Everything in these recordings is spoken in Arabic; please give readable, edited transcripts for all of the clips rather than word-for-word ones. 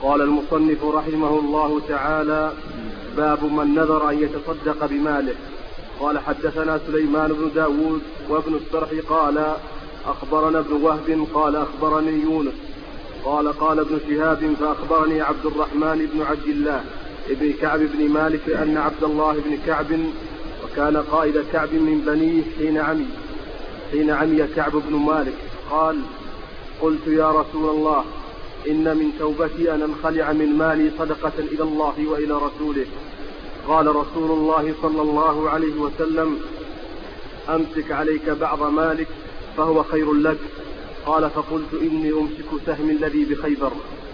قال المصنف رحمه الله تعالى: باب من نذر أن يتصدق بماله. قال: حدثنا سليمان بن داود وابن السرح قال أخبرنا ابن وهب قال أخبرني يونس قال ابن شهاب فأخبرني عبد الرحمن بن عبد الله ابن كعب بن مالك أن عبد الله بن كعب وكان قائد كعب من بنيه حين عمي كعب بن مالك قال: قلت يا رسول الله إن من توبتي أن أنخلع من مالي صدقة إلى الله وإلى رسوله. قال رسول الله صلى الله عليه وسلم: أمسك عليك بعض مالك فهو خير لك. قال: فقلت إني أمسك سهم الذي بخيبر.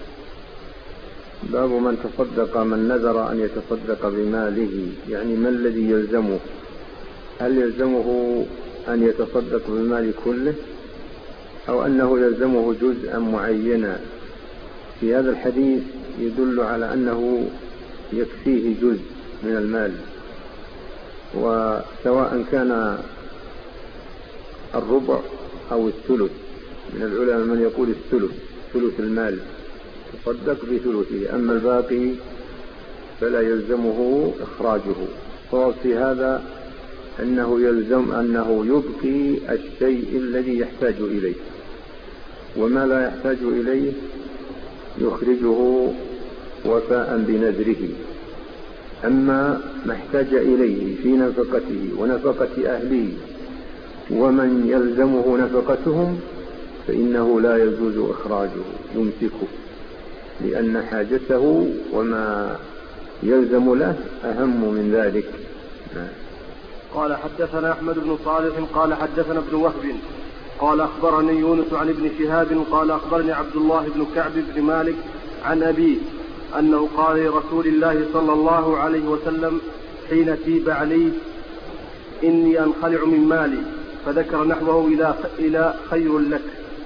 باب من تصدق، من نذر أن يتصدق بماله، يعني ما الذي يلزمه؟ هل يلزمه أن يتصدق بالمال كله أو أنه يلزمه جزءا معينا؟ في هذا الحديث يدل على أنه يكفيه جزء من المال، وسواء كان الربع أو الثلث. من العلماء من يقول ثلث المال تصدق بثلثه، أما الباقي فلا يلزمه إخراجه. الصواب في هذا أنه يلزم أنه يبقي الشيء الذي يحتاج إليه، وما لا يحتاج إليه يخرجه وفاء بنذره. أما ما احتاج إليه في نفقته ونفقة أهله ومن يلزمه نفقتهم فإنه لا يجوز إخراجه، يمسكه، لأن حاجته وما يلزم له أهم من ذلك. قال: حدثنا أحمد بن صالح قال حدثنا ابن وهب قال أخبرني يونس عن ابن شهاب قال أخبرني عبد الله بن كعب بن مالك عن أبيه أنه قال لرسول الله صلى الله عليه وسلم حين تيب عليه: إني أنخلع من مالي، فذكر نحوه إلى خير لك.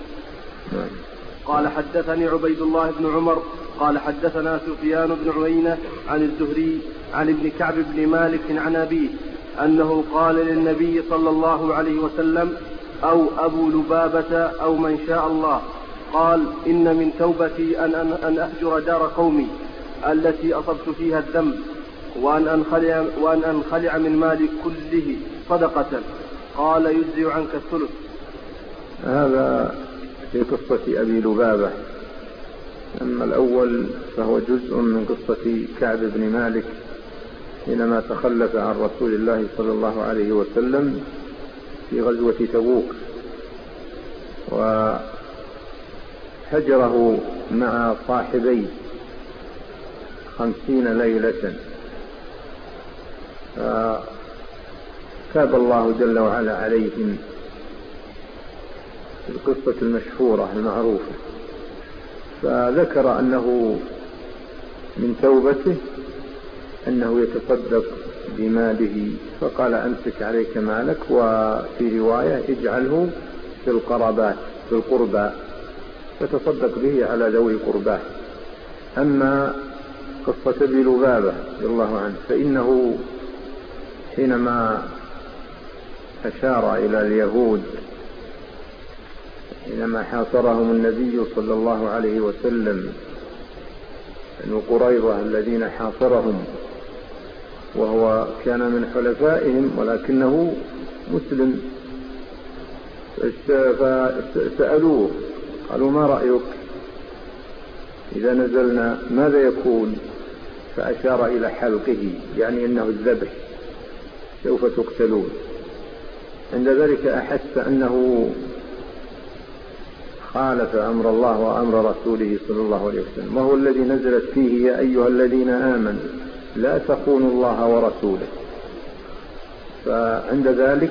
قال: حدثني عبيد الله بن عمر قال حدثنا سفيان بن عيينة عن الزهري عن ابن كعب بن مالك عن أبيه أنه قال للنبي صلى الله عليه وسلم أو أبو لبابة أو من شاء الله، قال: إن من توبتي أن أهجر دار قومي التي أصبت فيها الذنب وأن أنخلع من مالي كله صدقة. قال: يجزي عنك الثلث. هذا في قصة أبي لبابة. أما الأول فهو جزء من قصة كعب بن مالك حينما تخلف عن رسول الله صلى الله عليه وسلم في غزوة تبوك، وهجره مع صاحبيه 50 ليلة، فتاب الله جل وعلا عليهم في القصة المشهورة المعروفة. فذكر أنه من توبته أنه يتصدق بماله، فقال: أمسك عليك مالك، وفي رواية اجعله في القربى فتصدق به على ذوي قرباه. أما قصة أبي لبابة رضي الله عنه فإنه حينما أشار إلى اليهود حينما حاصرهم النبي صلى الله عليه وسلم، بنو قريظة الذين حاصرهم، وهو كان من حلفائهم ولكنه مسلم، فسألوه قالوا: ما رأيك إذا نزلنا ماذا يكون؟ فأشار إلى حلقه، يعني أنه الذبح، سوف تقتلون. عند ذلك أحس أنه خالف أمر الله وأمر رسوله صلى الله عليه وسلم، وهو الذي نزلت فيه: يا أيها الذين آمنوا لا تخونوا الله ورسوله. فعند ذلك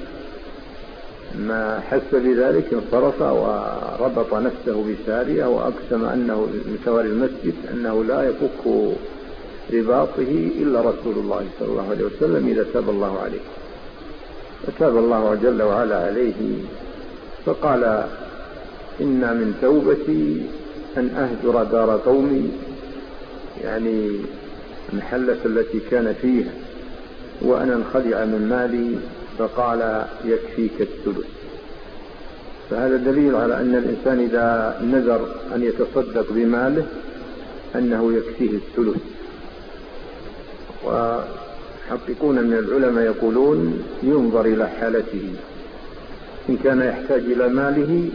ما حس بذلك انصرف وربط نفسه بسارية، وأقسم أنه من سوار المسجد أنه لا يفك رباطه إلا رسول الله صلى الله عليه وسلم إذا تاب الله عليه. فتاب الله جل وعلا عليه، فقال: إن من توبتي أن أهجر دار قومي، يعني المحلة التي كان فيها، وأن أنخلع من مالي. فقال: يكفيك الثلث. فهذا دليل على أن الإنسان إذا نذر أن يتصدق بماله أنه يكفيه الثلث. وحقيقون من العلماء يقولون ينظر إلى حالته، إن كان يحتاج إلى ماله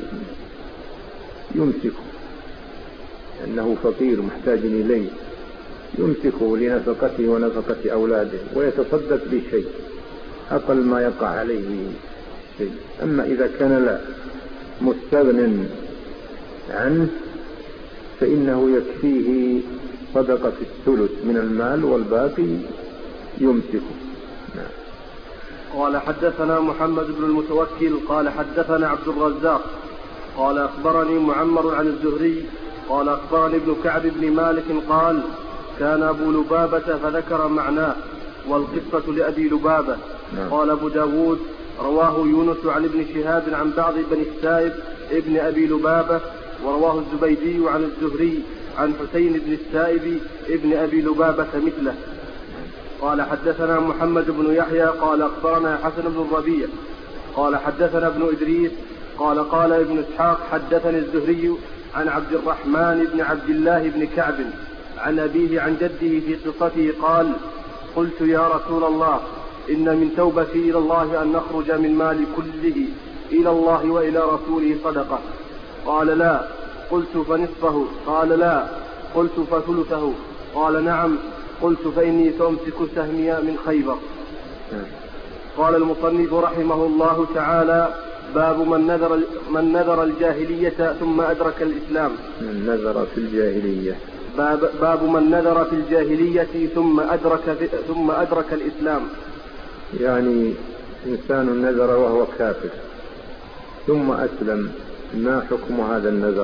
يمسكه لأنه فقير محتاج إليه، يمسكه لنفقته ونفقة أولاده ويتصدق بشيء أقل ما يقع عليه شيء. أما إذا كان لا مستغن عنه فإنه يكفيه صدقة الثلث من المال والباقي يمسكه. قال حدثنا محمد بن المتوكل قال حدثنا عبد الرزاق قال أخبرني معمر عن الزهري قال أخبرني ابن كعب بن مالك قال كان أبو لبابة فذكر معناه والقصة لأبي لبابة. قال أبو داود رواه يونس عن ابن شهاب عن بعض بني السائب ابن أبي لبابة، ورواه الزبيدي عن الزهري عن حسين بن السائب ابن أبي لبابة مثله. قال حدثنا محمد بن يحيى قال أخبرنا حسن بن الربيع قال حدثنا ابن إدريس قال ابن إسحاق حدثني الزهري عن عبد الرحمن بن عبد الله بن كعب عن أبيه عن جده في قصته قال قلت يا رسول الله إن من توبتي إلى الله أن نخرج من مال كله إلى الله وإلى رسوله صدقة. قال لا. قلت فنصفه؟ قال لا. قلت فثلثه؟ قال نعم. قلت فإني سأمسك سهمي من خيبر. قال المصنف رحمه الله تعالى باب من نذر الجاهلية ثم أدرك الإسلام. من نذر في الجاهلية. باب من نذر في الجاهلية ثم أدرك الإسلام. يعني إنسان نذر وهو كافر ثم أسلم، ما حكم هذا النذر؟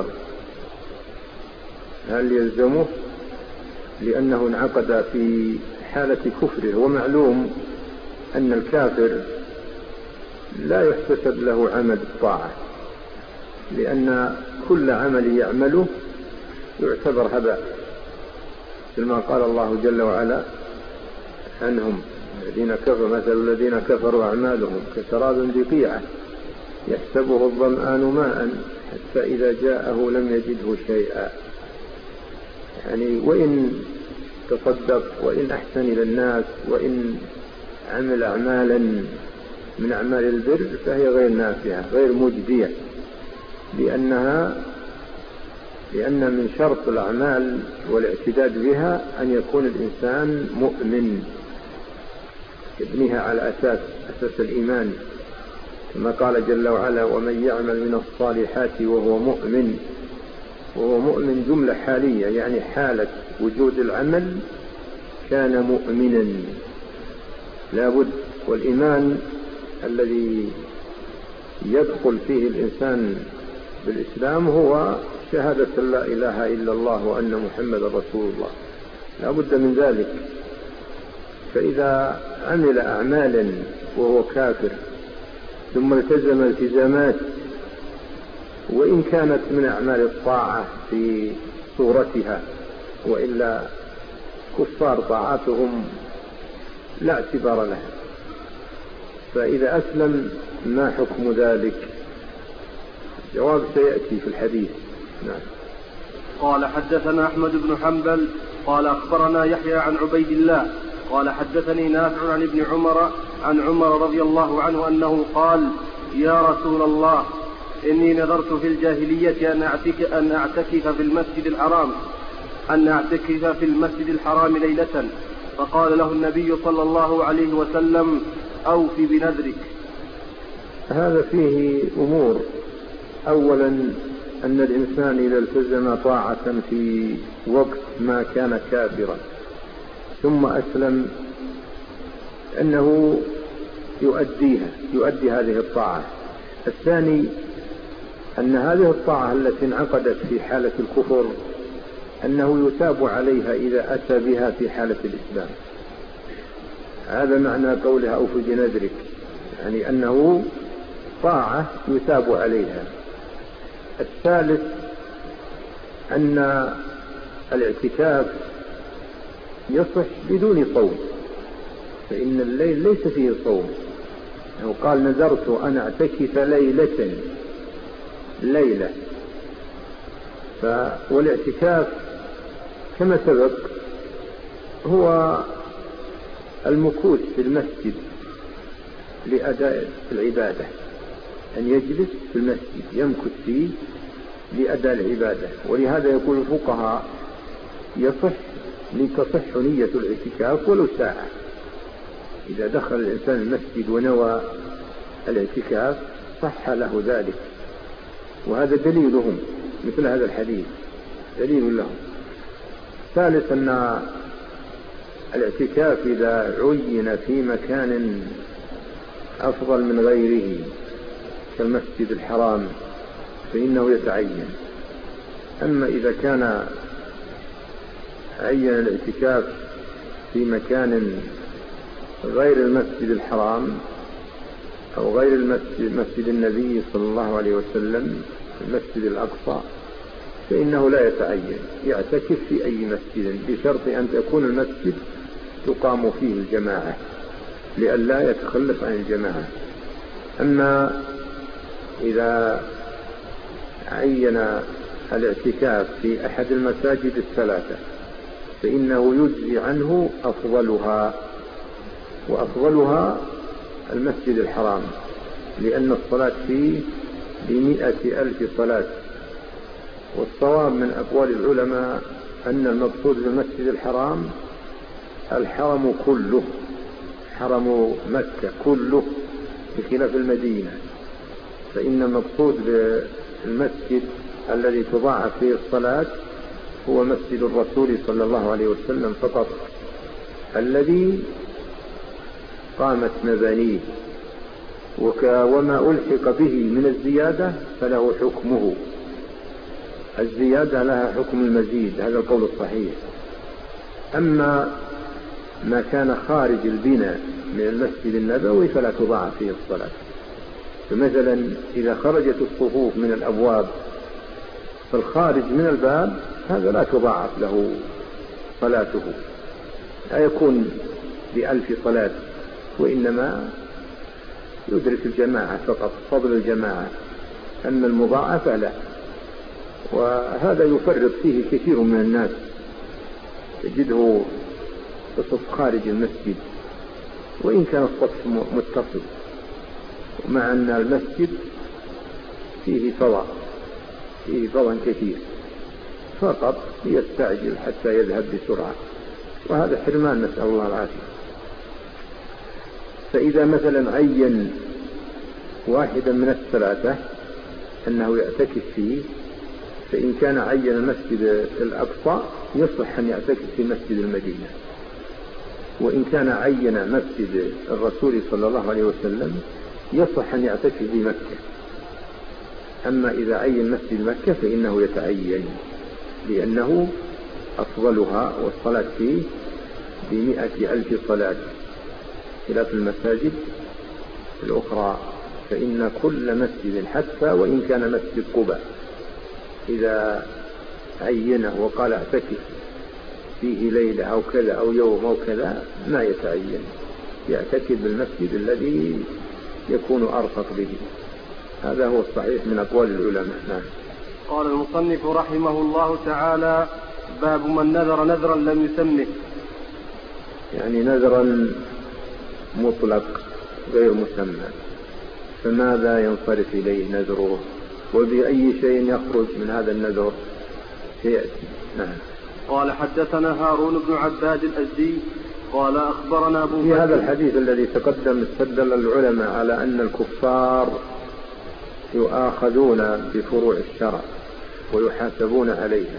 هل يلزمه لأنه انعقد في حالة كفره؟ ومعلوم أن الكافر لا يحتسب له عمل الطاعة، لأن كل عمل يعمله يعتبر هباء، كما قال الله جل وعلا عنهم الذين كفروا مثل الذين كفروا أعمالهم كسراب بقيعة يحسبه الظمآن ماء حتى إذا جاءه لم يجده شيئا. يعني وإن تصدق وإن أحسن إلى الناس وإن عمل أعمالا من أعمال البر فهي غير نافعة غير مجدية، لأن من شرط الأعمال والاعتداد بها أن يكون الإنسان مؤمن، يبنيها على أساس الإيمان، كما قال جل وعلا ومن يعمل من الصالحات وهو مؤمن. وهو مؤمن جملة حالية، يعني حالة وجود العمل كان مؤمنا لا بد. والإيمان الذي يدخل فيه الإنسان بالإسلام هو شهادة لا إله إلا الله وأن محمد رسول الله، لا بد من ذلك. فإذا عمل أعمالا وهو كافر ثم التزم التزامات وإن كانت من أعمال الطاعة في صورتها، وإلا كفار طاعاتهم لا اعتبار لها، فإذا أسلم ما حكم ذلك؟ جواب سيأتي في الحديث. نعم. قال حدثنا أحمد بن حنبل قال أخبرنا يحيى عن عبيد الله قال حدثني نافع عن ابن عمر عن عمر رضي الله عنه أنه قال يا رسول الله إني نذرت في الجاهلية أن أعتكف في المسجد الحرام ليلة، فقال له النبي صلى الله عليه وسلم أوف بنذرك. هذا فيه أمور. أولا أن الإنسان إذا التزم طاعة في وقت ما كان كافرا ثم أسلم أنه يؤدي هذه الطاعة. الثاني أن هذه الطاعة التي انعقدت في حالة الكفر أنه يتاب عليها إذا أتى بها في حالة الإسلام. هذا معنى قولها أوف بنذرك، يعني أنه طاعة يتاب عليها. الثالث أن الاعتكاف يصح بدون صوم، فإن الليل ليس فيه صوم. يعني قال نذرت أن أعتكف ليلة. والاعتكاف كما سبق هو المكوث في المسجد لأداء العبادة، أن يجلس في المسجد يمكث فيه لأداء العبادة. ولهذا يقول الفقهاء لتصح نية الاعتكاف ولو ساعة. إذا دخل الإنسان المسجد ونوى الاعتكاف صح له ذلك، وهذا دليلهم، مثل هذا الحديث دليل لهم. ثالث أن الاعتكاف إذا عين في مكان أفضل من غيره كالمسجد الحرام فإنه يتعين. أما إذا كان عين الاعتكاف في مكان غير المسجد الحرام أو غير مسجد النبي صلى الله عليه وسلم المسجد الأقصى فإنه لا يتعين، يعتكف في أي مسجد بشرط أن تكون المسجد تقام فيه الجماعة لئلا يتخلف عن الجماعة. أما إذا عين الاعتكاف في أحد المساجد الثلاثة فإنه يجزي عنه أفضلها، وأفضلها المسجد الحرام لأن الصلاة فيه ب100,000 صلاة. والصواب من أقوال العلماء أن المقصود بالمسجد الحرام الحرم كله، حرم مكة كله بخلاف المدينة، فإن المقصود بالمسجد الذي تضاعف فيه الصلاة هو مسجد الرسول صلى الله عليه وسلم فقط الذي قامت مبانيه، وما ألحق به من الزيادة فله حكمه، الزيادة لها حكم المزيد، هذا القول الصحيح. أما ما كان خارج البناء من المسجد النبوي فلا تضاعف فيه الصلاة. فمثلا إذا خرجت الصفوف من الأبواب فالخارج من الباب هذا لا تضاعف له صلاته، لا يكون ب1000 صلاة، وإنما يدرك الجماعة فقط، فضل الجماعة. أما المضاعفة لا. وهذا يفرط فيه كثير من الناس، تجده الصف خارج المسجد وإن كان الصف متصل، ومع أن المسجد فيه فضاء كثير، فقط يستعجل حتى يذهب بسرعة، وهذا حرمان نسأل الله العافية. فإذا مثلا عين واحدا من الثلاثة أنه يعتكف فيه، فإن كان عين المسجد الأقصى يصح أن يعتكف في مسجد المدينة، وإن كان عين مسجد الرسول صلى الله عليه وسلم يصح أن يعتكف في مكة. أما إذا عين مسجد مكة فإنه يتعين لأنه أفضلها والصلاة فيه ب100,000 صلاة، خلاف المساجد الأخرى فإن كل مسجد حتى وإن كان مسجد قباء إذا عينه وقال اعتكف فيه ليلة أو كذا أو يوم أو كذا ما يتعين، يعتكف بالمسجد الذي يكون أرفق به. هذا هو الصحيح من أقوال العلماء. نعم. قال المصنف رحمه الله تعالى: باب من نذر نذرا لم يسمه، يعني نذرا مطلق غير مسمى، فماذا ينصرف إليه نذره وبأي شيء يخرج من هذا النذر سيأتي. نعم. قال حدثنا هارون بن عباد الأزدي قال أخبرنا أبو في هذا الحديث الذي تقدم استدل العلماء على أن الكفار يؤاخذون بفروع الشرع ويحاسبون عليها،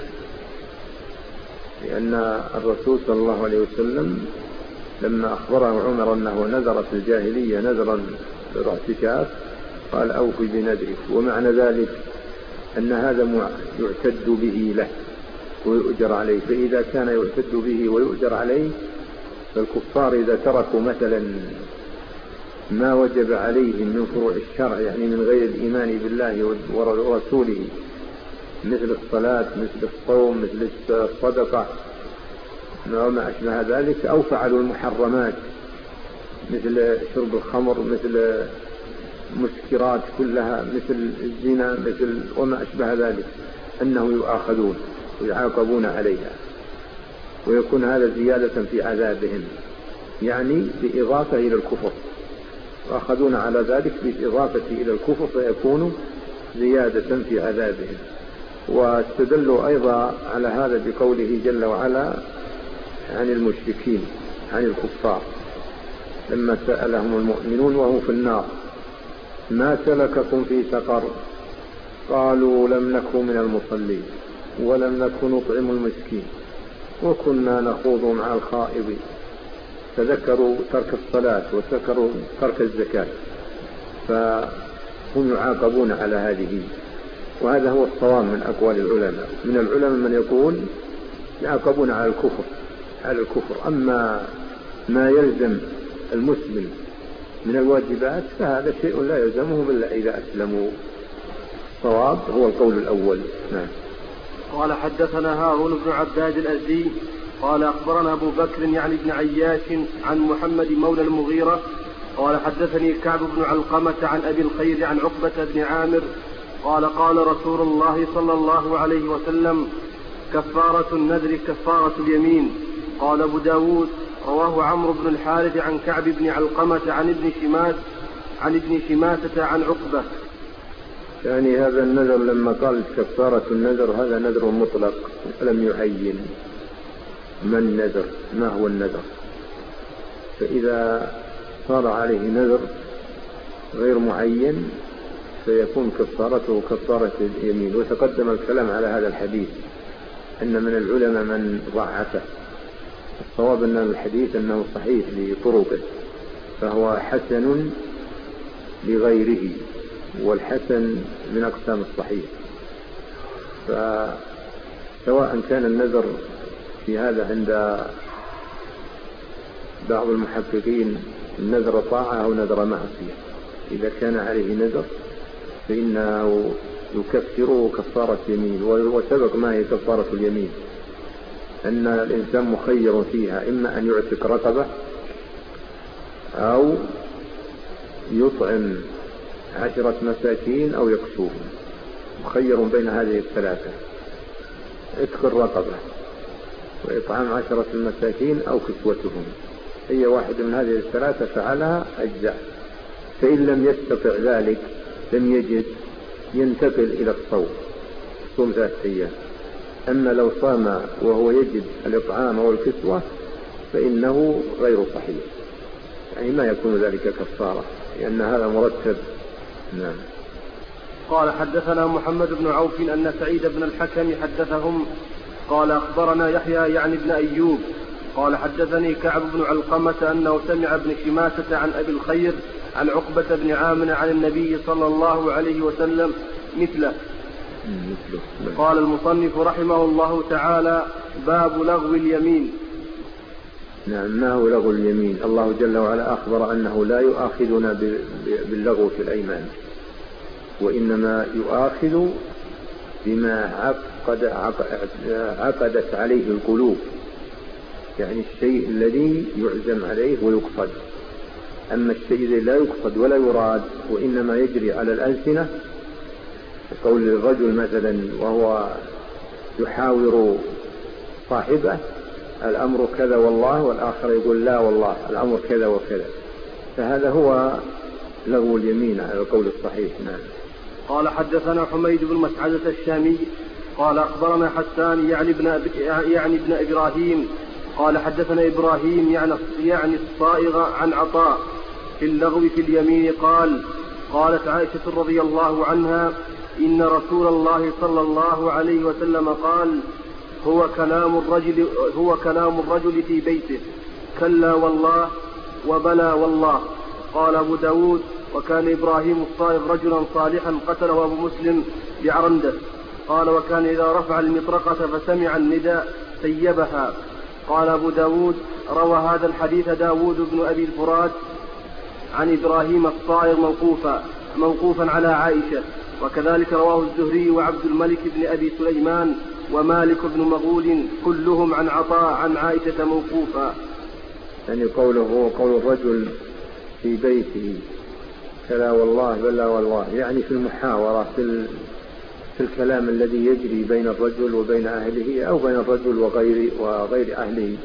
لأن الرسول صلى الله عليه وسلم لما أخبره عمر أنه نذر في الجاهلية نذرا بالاعتكاف قال أوفي بنذرك، ومعنى ذلك أن هذا يعتد به له ويؤجر عليه. فإذا كان يعتد به ويؤجر عليه فالكفار إذا تركوا مثلا ما وجب عليهم من فروع الشرع، يعني من غير الإيمان بالله ورسوله، مثل الصلاة مثل الصوم مثل الصدقة وما أشبه ذلك، أو فعلوا المحرمات مثل شرب الخمر مثل مسكرات كلها مثل الزنا مثل وما أشبه ذلك، أنه يؤاخذون ويعاقبون عليها. ويكون هذا زيادة في عذابهم، يعني بإضافة إلى الكفر، وأخذون على ذلك بالإضافة إلى الكفر فيكون زيادة في عذابهم. واستدلوا أيضا على هذا بقوله جل وعلا عن المشركين عن الكفار لما سألهم المؤمنون وهم في النار ما سلككم في سقر قالوا لم نكن من المصلين ولم نكن نطعم المسكين وكنا نخوض مع الخائضين، فذكروا ترك الصلاة وذكروا ترك الزكاة، فهم يعاقبون على هذه. وهذا هو الصواب من أقوال العلماء. من العلماء من يقول يعاقبون على الكفر، أما ما يلزم المسلم من الواجبات فهذا شيء لا يلزمهم إلا إذا أسلموا. الصواب هو القول الأول. نعم. قال حدثنا هارون بن عباد الأزدي قال أخبرنا أبو بكر يعني بن عياش عن محمد مولى المغيرة قال حدثني كعب بن علقمة عن أبي الخير عن عقبة بن عامر قال قال رسول الله صلى الله عليه وسلم كفارة النذر كفارة اليمين. قال أبو داود رواه عمرو بن الحارث عن كعب بن علقمة عن ابن شماسة عن عقبة. يعني هذا النذر لما قال كفارة النذر هذا نذر مطلق لم يعين ما النذر، ما هو النذر، فإذا صار عليه نذر غير معين سيكون كفارته كفارة اليمين. وتقدم الكلام على هذا الحديث أن من العلماء من ضعفه. الصواب أن الحديث أنه صحيح لطرقه فهو حسن لغيره، والحسن من أقسام الصحيح. فسواء كان النذر في هذا عند بعض المحققين النذر طاعة أو نذر معصية، إذا كان عليه نذر فإنه يكفره كفارة يمين. وسبق ما هي كفارة اليمين أن الإنسان مخير فيها، إما أن يعتق رقبة أو يطعم 10 مساكين أو يكسوهم، مخير بين هذه الثلاثة: عتق الرقبة وإطعام 10 مساكين أو كسوتهم. أي واحد من هذه الثلاثة فعلها أجزاء. فإن لم يستطع ذلك لم يجد ينتقل إلى الصوم، صوم 3 أيام. أما لو صام وهو يجد الإطعام والكسوة فإنه غير صحيح، يعني ما يكون ذلك كفارة لأن هذا مرتب. نعم. قال حدثنا محمد بن عوف أن سعيد بن الحكم حدثهم قال أخبرنا يحيى يعني ابن أيوب قال حدثني كعب بن علقمة أنه سمع ابن شماسة عن أبي الخير عن عقبة بن عامر عن النبي صلى الله عليه وسلم مثله. قال المصنف رحمه الله تعالى: باب لغو اليمين. نعم. ما هو لغو اليمين؟ الله جل وعلا أخبر أنه لا يؤاخذنا باللغو في الأيمان، وإنما يؤاخذ بما عقدت عليه القلوب، يعني الشيء الذي يعزم عليه ويقصد. أما الشيء الذي لا يقصد ولا يراد وإنما يجري على الألسنة، قول الرجل مثلا وهو يحاور صاحبه: الأمر كذا والله، والآخر يقول: لا والله الأمر كذا وكذا، فهذا هو لغو اليمين على القول الصحيح. نعم. قال حدثنا حميد بن مسعدة الشامي قال أخبرنا حسان يعني ابن إبراهيم قال حدثنا إبراهيم يعني الصائغ عن عطاء في اللغو في اليمين قالت عائشة رضي الله عنها: إن رسول الله صلى الله عليه وسلم قال: هو كلام الرجل في بيته، كلا والله وبلى والله. قال أبو داود: وكان إبراهيم الصائغ رجلا صالحا قتله أبو مسلم بعرندة. قال: وكان إذا رفع المطرقة فسمع النداء سيبها. قال أبو داود: روى هذا الحديث داود بن أبي الفرات عن إبراهيم الصائغ موقوفا على عائشة، وكذلك رواه الزهري وعبد الملك بن أبي سليمان ومالك بن مغول كلهم عن عطاء عن عائشة موقوفا. يعني قوله قول الرجل في بيته كلا والله بلا والله، يعني في المحاورة في الكلام الذي يجري بين الرجل وبين أهله أو بين الرجل وغير أهله.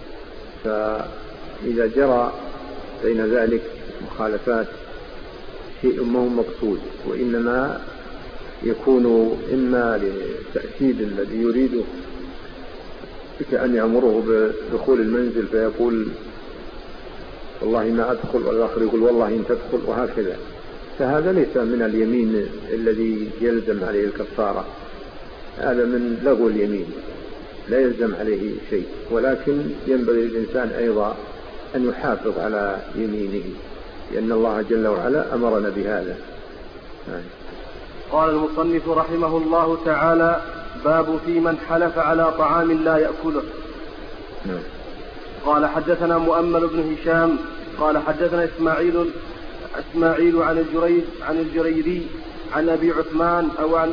فإذا جرى بين ذلك مخالفات شيء ما هو مقصود، وإنما يكون إما لتأكيد الذي يريده كأن يأمره بدخول المنزل فيقول والله ما أدخل، والآخر يقول والله إن تدخل، وهكذا. فهذا ليس من اليمين الذي يلزم عليه الكفارة، هذا من لغو اليمين لا يلزم عليه شيء، ولكن ينبغي للإنسان أيضا أن يحافظ على يمينه، لأن الله جل وعلا أمرنا بهذا. قال المصنف رحمه الله تعالى: باب في من حلف على طعام لا يأكله. قال حدثنا مؤمل بن هشام قال حدثنا إسماعيل عن الجريري عن أبي عثمان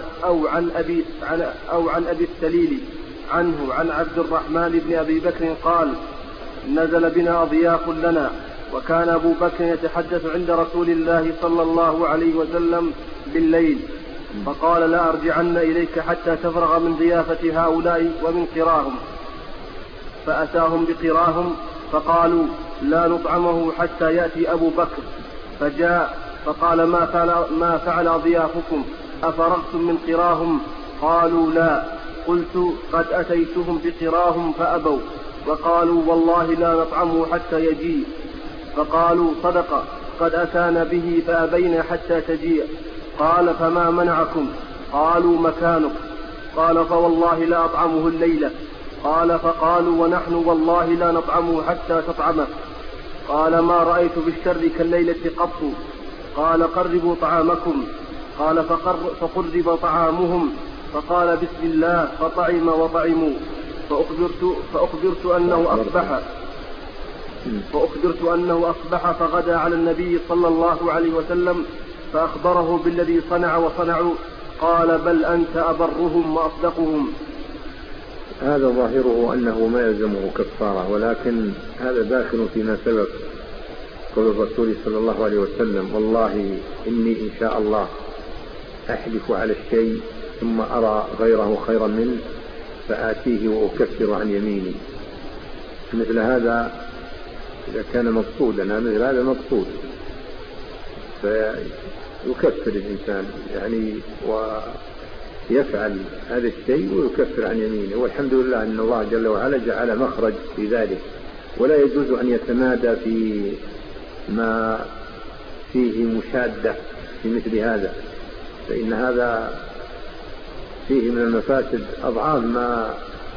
أو عن أبي السليل عنه عن عبد الرحمن بن أبي بكر قال: نزل بنا أضياف لنا، وكان أبو بكر يتحدث عند رسول الله صلى الله عليه وسلم بالليل، فقال: لا أرجعن إليك حتى تفرغ من ضيافة هؤلاء ومن قراهم. فأتاهم بقراهم فقالوا: لا نطعمه حتى يأتي أبو بكر. فجاء فقال: ما فعل أضيافكم؟ أفرغتم من قراهم؟ قالوا: لا. قلت: قد أتيتهم بقراهم فأبوا، وقالوا: والله لا نطعمه حتى يجيء. فقالوا: صدق، قد أتانا به فأبينا حتى تجيء. قال: فما منعكم؟ قالوا: مكانك. قال: فوالله لا أطعمه الليلة. قال: فقالوا: ونحن والله لا نطعمه حتى تطعمه. قال: ما رأيت بالشر كالليلة قط. قال: قربوا طعامكم. قال: فقرب طعامهم، فقال: بسم الله، فطعم وطعموا. فأخبرت أنه أصبح فغدا على النبي صلى الله عليه وسلم فأخبره بالذي صنع وصنعوا. قال: بل أنت أبرهم وأصدقهم. هذا ظاهره أنه ما يلزمه كفارة، ولكن هذا داخل فيما سبق قول الرسول صلى الله عليه وسلم: والله إني إن شاء الله أحلف على الشيء ثم أرى غيره خيرا منه فآتيه وأكفر عن يميني. مثل هذا إذا كان مقصودا، مثل هذا مقصود، فيكفر الإنسان يعني ويفعل هذا الشيء ويكفر عن يمينه. والحمد لله أن الله جل وعلا جعل مخرج في ذلك، ولا يجوز أن يتمادى في ما فيه مشادة في مثل هذا، فإن هذا فيه من المفاسد أضعاف ما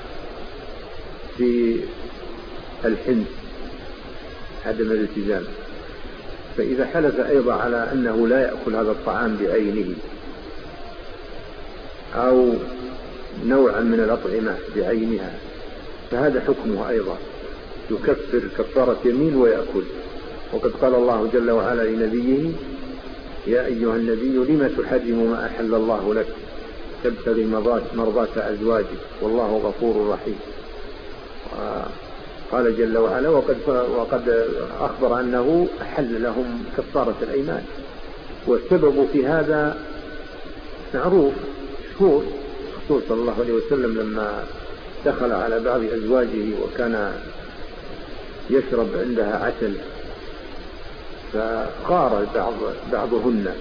في الحنث عدم الالتزام. فإذا حلف أيضا على أنه لا يأكل هذا الطعام بعينه أو نوعا من الأطعمة بعينها فهذا حكمه أيضا يكفر كفارة يمين ويأكل. وقد قال الله جل وعلا لنبيه: يا أيها النبي لم تحرم ما أحل الله لك تبتغي مرضاة أزواجك والله غفور رحيم. قال جل وعلا: وقد أخبر أنه أحل لهم كفارة الأيمان. والسبب في هذا معروف مشهور. الرسول صلى الله عليه وسلم لما دخل على بعض أزواجه وكان يشرب عندها عسل فغار بعضهن،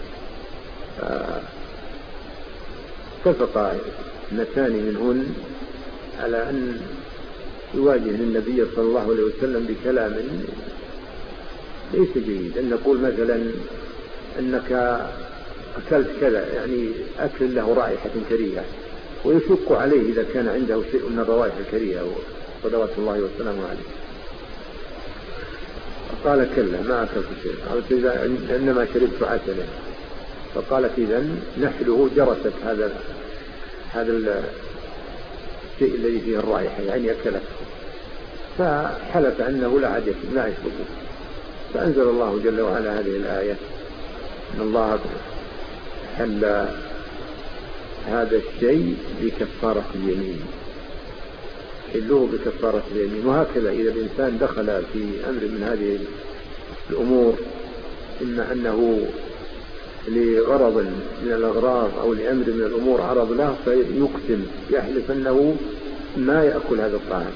اتفق اثنتان منهن على أن يواجه النبي صلى الله عليه وسلم بكلام ليس جيد، أن نقول مثلا أنك أكلت كذا، يعني أكل له رائحة كريهة، ويشق عليه إذا كان عنده شيء من الروائح الكريهة صلوات الله وسلامه عليه. قال: كلا ما أكلت شيء. قالت: إنما شربت عسلا. فقالت: إذن نحله جرست هذا الشيء الذي فيه الرائحة، يعني أكلته. فحلف أنه لا عاد لا يشربه. فأنزل الله جل وعلا هذه الآية: إن الله حل هذا الشيء بكفارة اليمين، حلوه بكفارة اليمين. وهكذا إذا الإنسان دخل في أمر من هذه الأمور، إما أنه لغرض من الأغراض أو لأمر من الأمور عرض له فيقسم يحلف أنه ما يأكل هذا الطعام،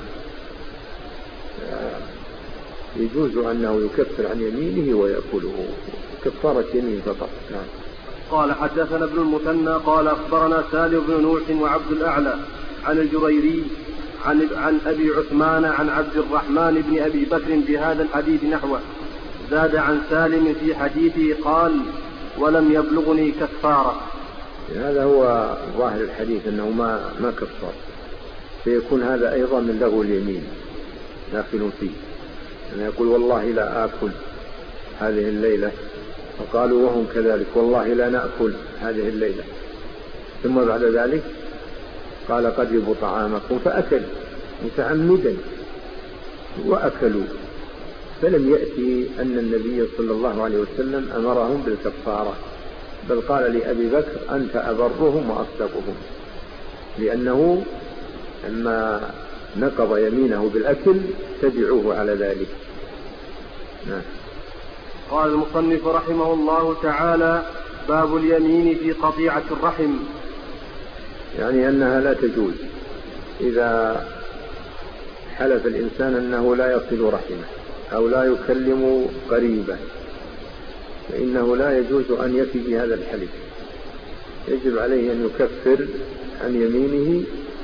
يجوز أنه يكفر عن يمينه ويأكله كفارة يمين فقط. نعم. قال حدثنا ابن المثنى قال أخبرنا سالم بن نوح وعبد الأعلى عن الجريري عن أبي عثمان عن عبد الرحمن بن أبي بكر بهذا الحديث نحوه، زاد عن سالم في حديثه قال ولم يبلغني كفارة. هذا هو ظاهر الحديث أنه ما كفر، فيكون هذا أيضا من لغو اليمين داخل فيه، أنه يقول والله لا آكل هذه الليلة، وقالوا وهم كذلك والله لا نأكل هذه الليلة، ثم بعد ذلك قال قربوا طعامكم فأكل متعمدا وأكلوا، فلم يأتي أن النبي صلى الله عليه وسلم أمرهم بالكفارة، بل قال لأبي بكر أنت أبرهم وأصدقهم، لأنه لما نقض يمينه بالأكل تبعوه على ذلك. نعم. قال المصنف رحمه الله تعالى باب اليمين في قطيعة الرحم، يعني أنها لا تجوز إذا حلف الإنسان أنه لا يصل رحمه أو لا يكلم قريبه، فإنه لا يجوز أن يفي بهذا الحلف، يجب عليه أن يكفر عن يمينه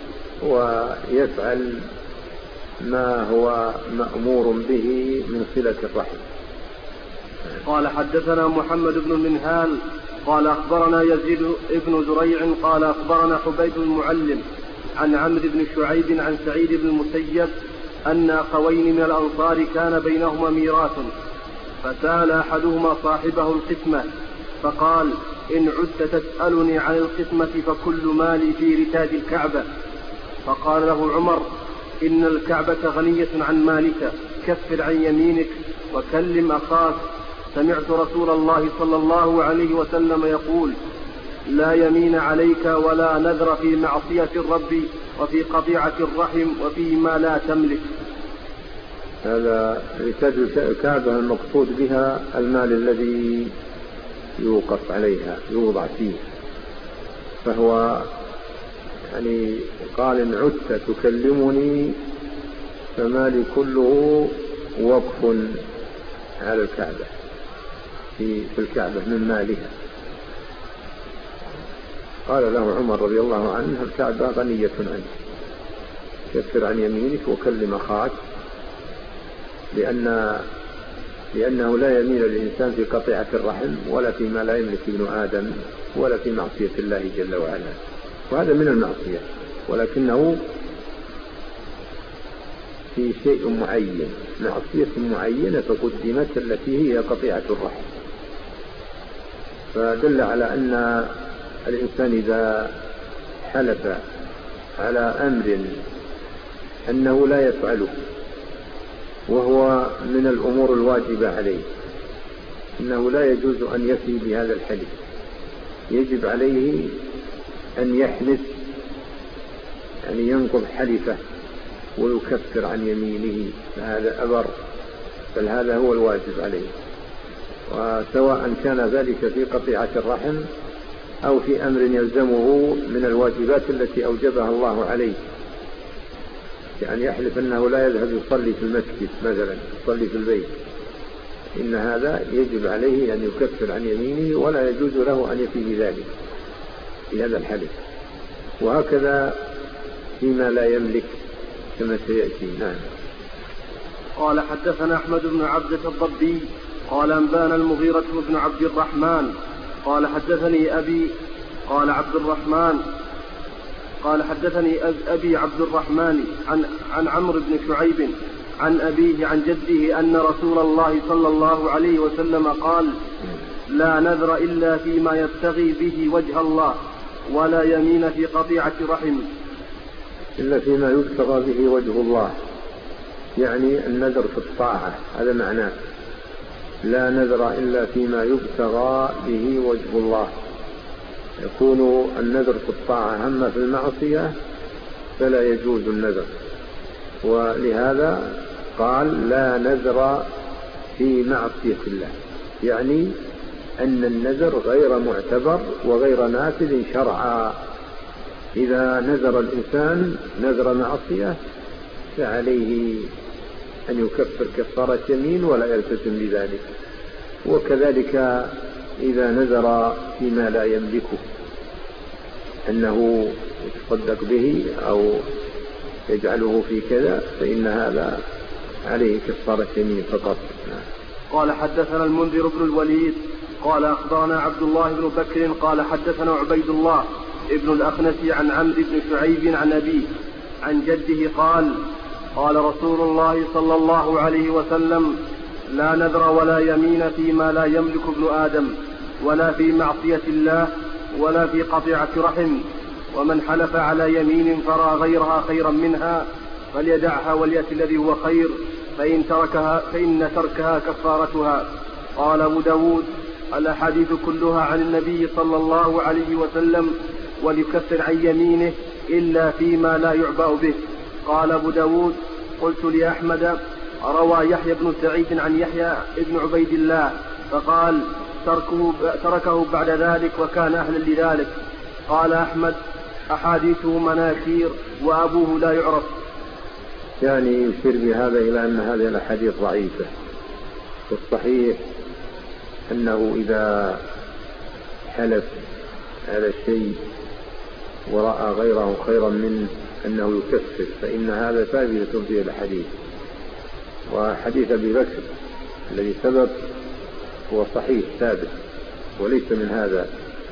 ويفعل ما هو مأمور به من صلة الرحم. قال حدثنا محمد بن المنهال قال أخبرنا يزيد بن زريع قال أخبرنا حبيب المعلم عن عمرو بن شعيب عن سعيد بن المسيب أن أخوين من الأنصار كان بينهما ميراث، فسأل أحدهما صاحبه القسمة فقال إن عدت تسألني عن القسمة فكل مالي في رتاج الكعبة، فقال له عمر إن الكعبة غنية عن مالك، كفر عن يمينك وكلم أخاك، سمعت رسول الله صلى الله عليه وسلم يقول لا يمين عليك ولا نذر في معصية الرب وفي قطيعة الرحم وفيما لا تملك. هذا رتاج الكعبة المقصود بها المال الذي يوقف عليها يوضع فيه، فهو يعني قال إن عدت تكلمني فمالي كله وقف على الكعبة في الكعبة من مالها. قال له عمر رضي الله عنه الكعبة غنية عنك، كفر عن يمينك وكلم أخاك، لأنه لا يمين الإنسان في قطيعة الرحم ولا فيما لا يملك ابن آدم ولا في معصية الله جل وعلا، وهذا من المعصية، ولكنه في شيء معين، معصية معينة فقدمت التي هي قطيعة الرحم، فدل على أن الإنسان إذا حلف على أمر أنه لا يفعله وهو من الأمور الواجبة عليه، إنه لا يجوز أن يفي بهذا الحلف، يجب عليه أن يحلف، يعني ينقض حلفه ويكفر عن يمينه، فهذا أبر، بل هذا هو الواجب عليه، وسواء كان ذلك في قطيعة الرحم أو في أمر يلزمه من الواجبات التي أوجبها الله عليه، يعني يحلف أنه لا يذهب يصلي في المسجد مثلا، يصلي في البيت، إن هذا يجب عليه أن يكفر عن يمينه ولا يجوز له أن يفي بذلك في هذا الحلف، وهكذا فيما لا يملك كما سيأتي. نعم. قال حدثنا أحمد بن عبدة الضبي قال أنبانا المغيرة بن عبد الرحمن قال حدثني أبي قال عبد الرحمن قال حدثني أبي عبد الرحمن عن عمرو بن شعيب عن أبيه عن جده أن رسول الله صلى الله عليه وسلم قال لا نذر إلا فيما يبتغي به وجه الله ولا يمين في قطيعة رحم، إلا فيما يبتغى به وجه الله، يعني النذر في الطاعة، هذا معناه لا نذر إلا فيما يبتغى به وجه الله، يكون النذر في الطاعة، أما في المعصية فلا يجوز النذر، ولهذا قال لا نذر في معصية الله، يعني أن النذر غير معتبر وغير نافذ شرعا. إذا نذر الإنسان نذر معصية فعليه أن يكفر كفارة يمين ولا يلتزم بذلك. وكذلك إذا نذر فيما لا يملكه أنه يتصدق به أو يجعله في كذا فإن هذا عليه كفارة يمين فقط. قال حدثنا المنذر بن الوليد قال أخبرنا عبد الله بن بكر قال حدثنا عبيد الله ابن الأخنس عن عمرو بن شعيب عن أبيه عن جده قال قال رسول الله صلى الله عليه وسلم لا نذر ولا يمين فيما لا يملك ابن آدم ولا في معصية الله ولا في قطيعة رحم، ومن حلف على يمين فرأى غيرها خيرا منها فليدعها وليأتي الذي هو خير فإن تركها كفارتها. قال أبو داود الأحاديث كلها عن النبي صلى الله عليه وسلم وليكفر عن يمينه إلا فيما لا يعبأ به. قال أبو داود قلت لأحمد روى يحيى بن سعيد عن يحيى بن عبيد الله فقال تركه بعد ذلك وكان أهلا لذلك. قال أحمد أحاديثه مناكير وأبوه لا يعرف. يعني يشير بهذا إلى أن هذه الأحاديث ضعيفة، والصحيح أنه إذا حلف على الشيء ورأى غيره خيرا منه أنه يكفر فإن هذا ثابت في الحديث. وحديث أبي بكر الذي سبق هو صحيح ثابت وليس من هذا،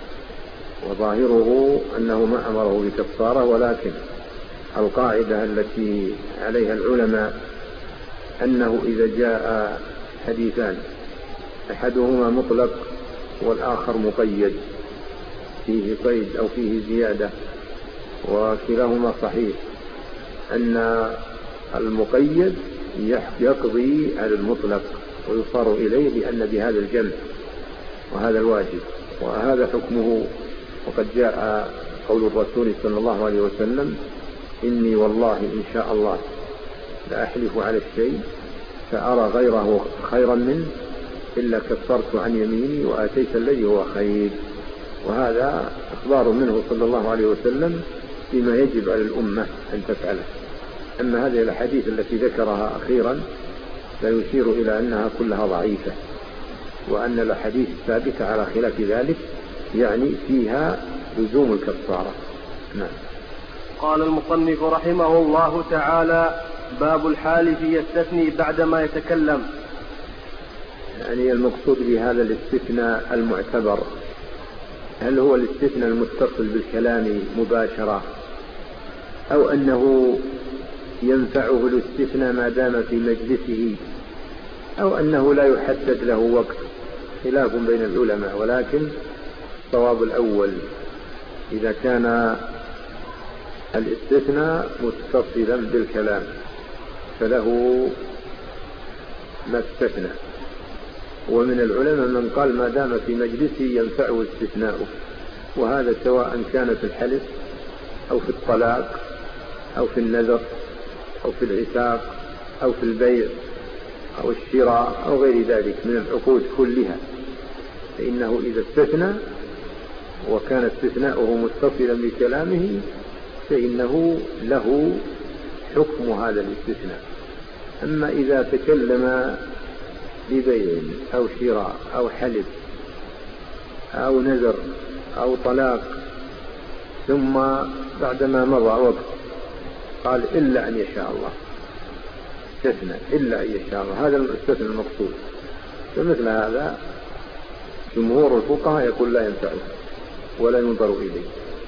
وظاهره أنه ما أمره بكفارة، ولكن القاعدة التي عليها العلماء أنه إذا جاء حديثان أحدهما مطلق والآخر مقيد فيه قيد أو فيه زيادة وكلاهما صحيح، أن المقيد يقضي على المطلق ويصار إليه لأن بهذا الجمع وهذا الواجب وهذا حكمه. وقد جاء قول الرسول صلى الله عليه وسلم إني والله إن شاء الله لأحلف على الشيء فأرى غيره خيرا منه إلا كفرت عن يميني وآتيت الذي هو خير. وهذا إخبار منه صلى الله عليه وسلم بما يجب على الأمة أن تفعله. أما هذه الأحاديث التي ذكرها أخيرا لا يشير إلى أنها كلها ضعيفة، وأن الأحاديث الثابتة على خلاف ذلك يعني فيها لزوم الكفارة. نعم. قال المصنف رحمه الله تعالى باب الحالف يستثني بعدما يتكلم. يعني المقصود بهذا الاستثناء المعتبر هل هو الاستثناء المتصل بالكلام مباشرة أو أنه ينفعه الاستثناء ما دام في مجلسه أو أنه لا يحدد له وقت، خلاف بين العلماء، ولكن الصواب الأول إذا كان الاستثناء متصلا بالكلام فله ما استثنى. ومن العلماء من قال ما دام في مجلسه ينفعه استثناؤه، وهذا سواء كان في الحلف أو في الطلاق أو في النذر أو في العتاق أو في البيع أو الشراء أو غير ذلك من العقود كلها، فإنه إذا استثنى وكان استثناؤه متصلا بكلامه فإنه له حكم هذا الاستثناء. أما إذا تكلم ببيع أو شراء أو حلف أو نذر أو طلاق ثم بعدما مضى وقت قال إلا أن يشاء الله، استثنى إلا أن يشاء الله، هذا الاستثناء المقصود. فمثل هذا جمهور الفقهاء يقول لا ينفعه ولا ينظر إليه.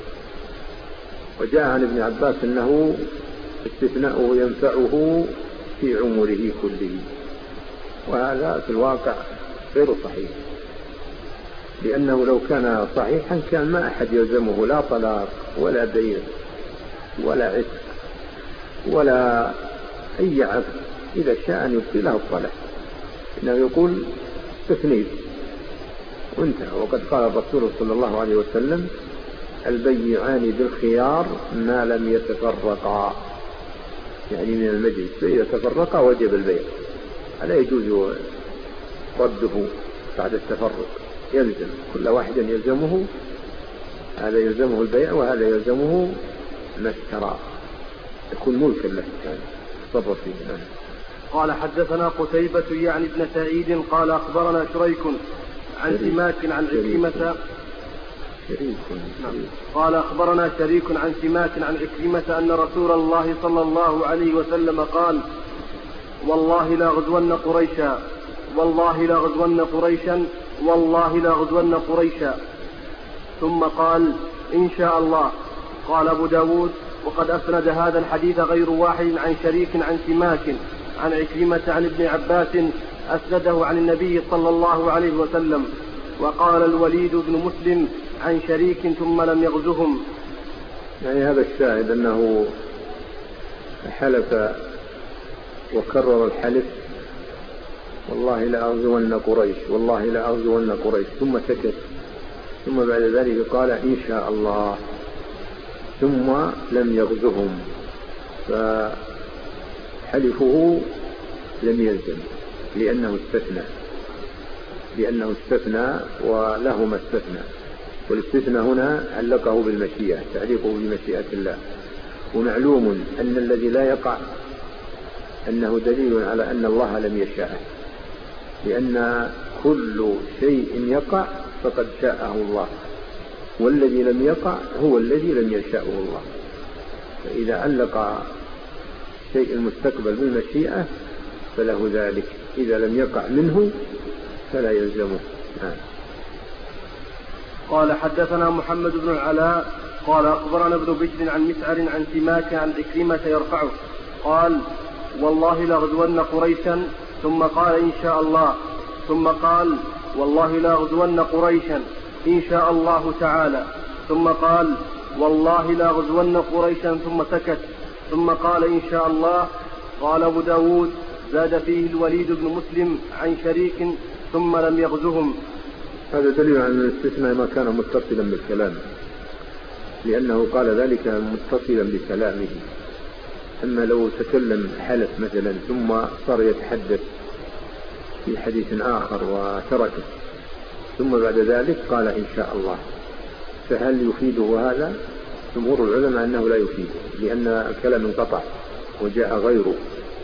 وجاء عن ابن عباس أنه استثناؤه ينفعه في عمره كله، وهذا في الواقع غير صحيح، لأنه لو كان صحيحا كان ما أحد يلزمه لا طلاق ولا بيع ولا عتق ولا أي عقد إذا شاء أن يبطله له الطلاق، إنه يقول تثنيد وانتهى. وقد قال الرسول صلى الله عليه وسلم البيعان بالخيار ما لم يتفرقا، يعني من المجلس، فإذا تفرقا وجب البيع، ألا يجوز رده بعد التفرق. يلزم كل واحد يلزمه، هذا يلزمه البيع وهذا يلزمه ما اشترى، يكون ملكا له تصرف فيه. قال حدثنا قتيبة يعني ابن سعيد قال أخبرنا شريك عن سماك عن عكرمة قال أخبرنا شريك عن سماك عن عكرمة أن رسول الله صلى الله عليه وسلم قال: والله لا غزون قريشا، والله لا غزون قريشا، والله لا غزون قريشا، ثم قال: إن شاء الله. قال أبو داود: وقد أسند هذا الحديث غير واحد عن شريك عن سماك عن عكرمة عن ابن عباس أسنده عن النبي صلى الله عليه وسلم. وقال الوليد بن مسلم عن شريك ثم لم يغزهم. يعني هذا الشاهد أنه حلف وكرر الحلف: والله لا أغزون قريش، والله لا أغزون قريش، ثم سكت، ثم بعد ذلك قال: إن شاء الله، ثم لم يغزهم، فحلفه لم يلزم لأنه استثنى وله ما استثنى، والاستثناء هنا علقه بالمشيئة، تعليقه بمشيئة الله. ومعلوم أن الذي لا يقع أنه دليل على أن الله لم يشاءه، لأن كل شيء يقع فقد شاءه الله، والذي لم يقع هو الذي لم يشاءه الله. فإذا علق شيء المستقبل بالمشيئة فله ذلك، إذا لم يقع منه فلا يلزمه. قال حدثنا محمد بن العلاء قال أخبرنا ابن بشر عن مسعر عن سماك عن عكرمة يرفعه قال: والله لغزون قريشا، ثم قال: إن شاء الله، ثم قال: والله لغزون قريشا إن شاء الله تعالى، ثم قال: والله لغزون قريشا، ثم سكت، ثم قال: إن شاء الله. قال أبو داود: زاد فيه الوليد بن مسلم عن شريك ثم لم يغزهم. هذا دليل على الاستثناء ما كان متصلا بالكلام، لأنه قال ذلك متصلا بكلامه. أما لو تكلم حلف مثلا ثم صار يتحدث في حديث آخر وتركه، ثم بعد ذلك قال: إن شاء الله، فهل يفيده هذا؟ جمهور العلماء أنه لا يفيده، لأن الكلام انقطع وجاء غيره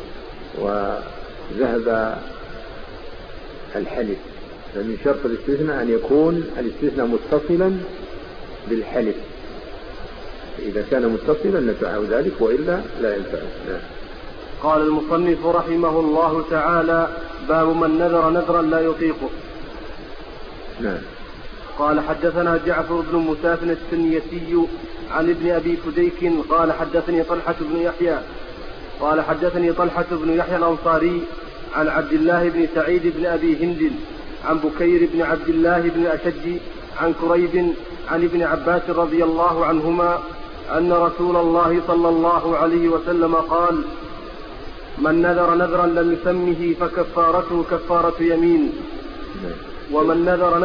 وذهب الحلف. فمن شرط الاستثناء أن يكون الاستثناء متصلا بالحلف، إذا كان متصلا نفعه ذلك، وإلا لا ينفعه. قال المصنف رحمه الله تعالى: باب من نذر نذرا لا يطيقه. نعم. قال حدثنا جعفر بن مسافن السنيسي عن ابن أبي فديك قال حدثني طلحة بن يحيى قال حدثني طلحة بن يحيى الأنصاري عن عبد الله بن سعيد بن أبي هند عن بكير بن عبد الله بن أشج عن كريب عن ابن عباس رضي الله عنهما أن رسول الله صلى الله عليه وسلم قال: من نذر نذرا لم يسمه فكفارته كفارة يمين، ومن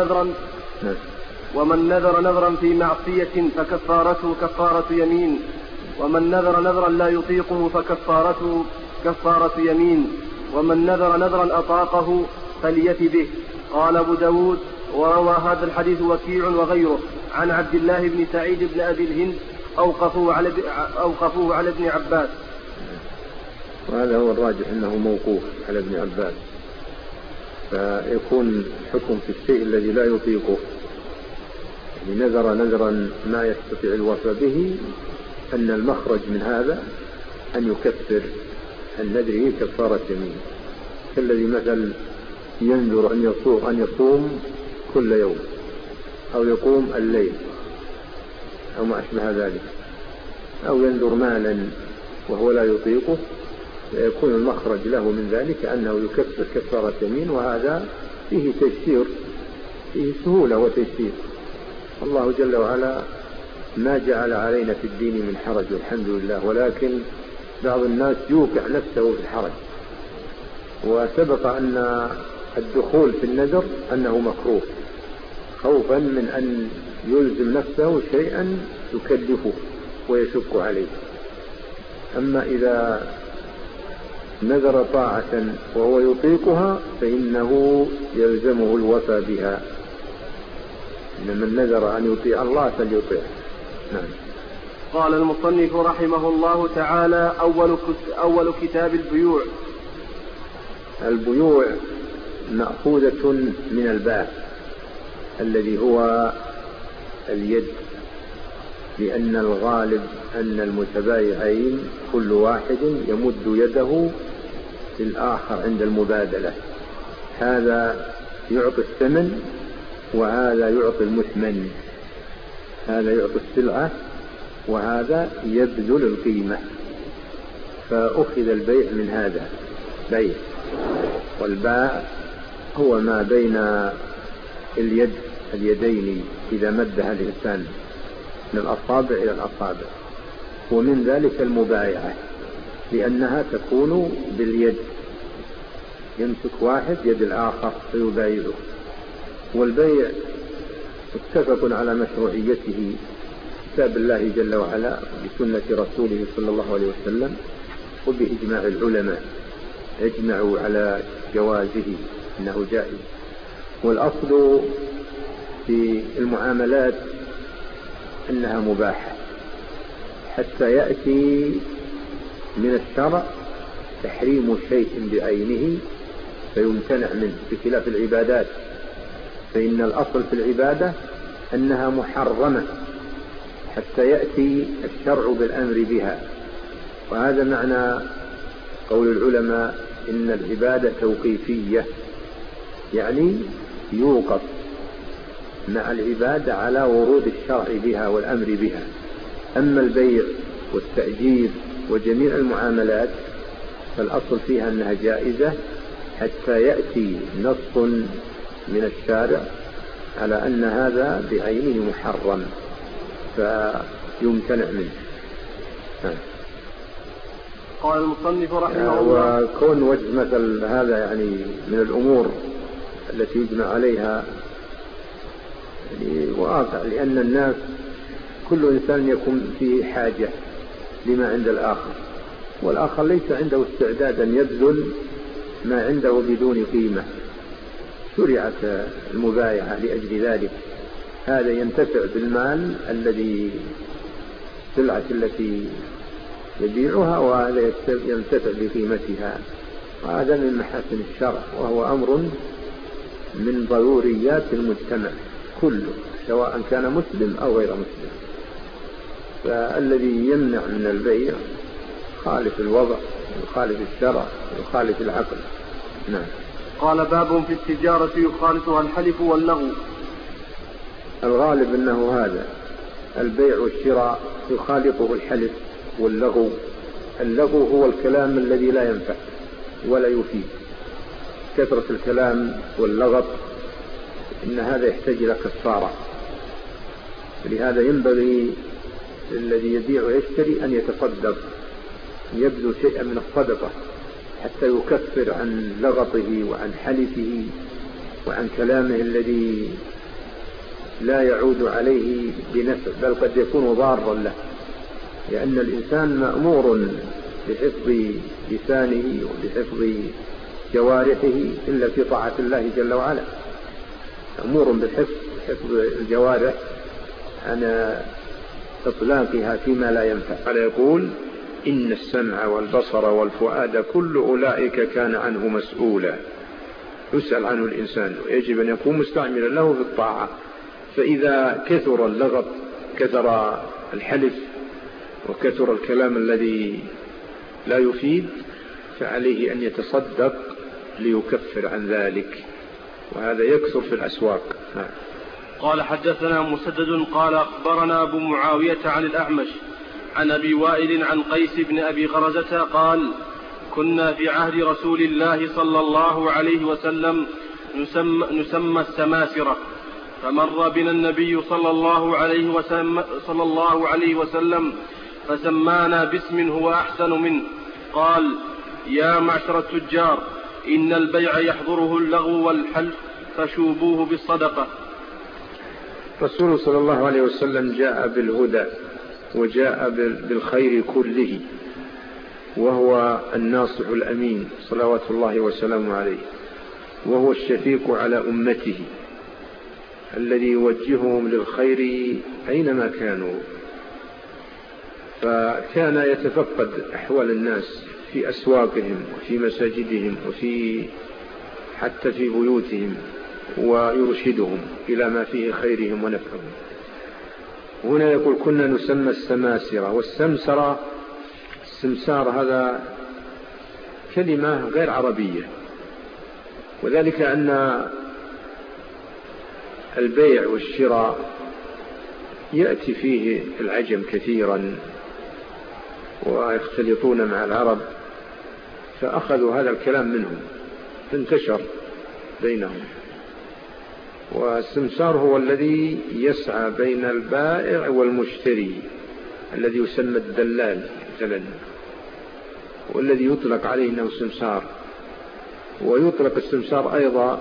نذر نذرا في معصية فكفارته كفارة يمين، ومن نذر نذرا لا يطيقه فكفارته كفارة يمين، ومن نذر نذرا أطاقه فليت به. قال أبو داود: وروى هذا الحديث وكيع وغيره عن عبد الله بن سعيد بن أبي الهند أوقفوه على ابن عباس. وهذا هو الراجح أنه موقوف على ابن عباس، فيكون حكم في الشيء الذي لا يطيقه، يعني نذر نذرا ما يستطيع الوفاء به، أن المخرج من هذا أن يكفر عن نذره كفارة يمين، كالذي مثل ينذر أن يصوم كل يوم أو يقوم الليل أو ما أشبه ذلك، أو ينذر مالا وهو لا يطيقه، فيكون المخرج له من ذلك أنه يكفر كفارة يمين، وهذا فيه تيسير، فيه سهولة وتيسير. الله جل وعلا ما جعل علينا في الدين من حرج والحمد لله، ولكن بعض الناس يوقع نفسه في الحرج. وسبق أن الدخول في النذر أنه مكروه، خوفا من أن يلزم نفسه شيئا يكلفه ويشق عليه. أما إذا نذر طاعة وهو يطيقها فإنه يلزمه الوفاء بها، إن من نذر أن يطيع الله فليطيع. نعم. قال المصنف رحمه الله تعالى: أول كتاب البيوع. البيوع مأخوذة من الباع الذي هو اليد، لأن الغالب أن المتبايعين كل واحد يمد يده للآخر عند المبادلة، هذا يعطي الثمن وهذا يعطي المثمن، هذا يعطي السلعة وهذا يبذل القيمة، فأخذ البيع من هذا بيع. والباع هو ما بين اليدين إذا مدها الإنسان من الأصابع إلى الأصابع، ومن ذلك المبايعة لأنها تكون باليد، يمسك واحد يد الآخر فيبايعه. والبيع متفق على مشروعيته كتاب الله جل وعلا بسنة رسوله صلى الله عليه وسلم وبإجماع العلماء، اجمعوا على جوازه إنه جائز. والأصل في المعاملات أنها مباحة حتى يأتي من الشرع تحريم شيء بعينه فيمتنع منه، بخلاف العبادات فإن الأصل في العبادة أنها محرمة حتى يأتي الشرع بالأمر بها. وهذا معنى قول العلماء إن العبادة توقيفية، يعني يوقف مع العبادة على ورود الشرع بها والأمر بها. أما البيع والتأجير وجميع المعاملات فالأصل فيها أنها جائزة حتى يأتي نص من الشارع على أن هذا بعينه محرم فيمتنع منه. قال المصنف رحمه الله: وكون وجه مثل هذا يعني من الأمور التي يجمع عليها يعني واقع، لأن الناس كل إنسان يكون فيه حاجة لما عند الآخر، والآخر ليس عنده استعداد أن يبذل ما عنده بدون قيمة. شرعت المبايعة لأجل ذلك، هذا ينتفع بالمال الذي السلعة التي يبيعها وهذا ينتفع بقيمتها، وهذا من محاسن الشرع وهو أمر من ضروريات المجتمع كله سواء كان مسلم أو غير مسلم. فالذي يمنع من البيع خالف الوضع يخالف الشرع يخالف العقل. نعم. قال: باب في التجارة يخالطها الحلف واللغو. الغالب أنه هذا البيع والشراء يخالطه الحلف واللغو. اللغو هو الكلام الذي لا ينفع ولا يفيد، كثرة الكلام واللغط إن هذا يحتاج إلى كفارة، لهذا ينبغي الذي يبيع ويشتري أن يتصدق، يبذل شيئا من الصدقة حتى يكفر عن لغطه وعن حلفه وعن كلامه الذي لا يعود عليه بنفع بل قد يكون ضارا له، لأن الإنسان مأمور بحفظ لسانه وبحفظ جوارحه إلا في طاعة الله جل وعلا، مأمور بحفظ الجوارح عن إطلاقها فيما لا ينفع. على يقول: إن السمع والبصر والفؤاد كل أولئك كان عنه مسؤولا، يسأل عنه الإنسان ويجب أن يكون مستعملا له في الطاعة. فإذا كثر اللغط كثر الحلف وكثر الكلام الذي لا يفيد فعليه أن يتصدق ليكفر عن ذلك، وهذا يكثر في الأسواق. قال: حدثنا مسدد قال: أخبرنا أبو معاوية عن الأعمش عن أبي وائل عن قيس بن أبي غرزة قال: كنا في عهد رسول الله صلى الله عليه وسلم نسمى السماسرة، فمر بنا النبي صلى الله عليه وسلم فسمانا باسم هو أحسن منه، قال: يا معشر التجار، إن البيع يحضره اللغو والحلف فشوبوه بالصدقة. رسول صلى الله عليه وسلم جاء بالهدى وجاء بالخير كله، وهو الناصح الأمين صلوات الله وسلامه عليه، وهو الشفيق على أمته، الذي يوجههم للخير أينما كانوا. فكان يتفقد أحوال الناس في أسواقهم وفي مساجدهم وفي حتى في بيوتهم ويرشدهم إلى ما فيه خيرهم ونفعهم. هنا يقول كنا نسمى السماسرة. والسمسرة السمسار هذا كلمة غير عربية، وذلك أن البيع والشراء يأتي فيه العجم كثيرا ويختلطون مع العرب، فأخذوا هذا الكلام منهم فانتشر بينهم. والسمسار هو الذي يسعى بين البائع والمشتري، الذي يسمى الدلال مثلا، والذي يطلق عليه أنه سمسار. ويطلق السمسار أيضا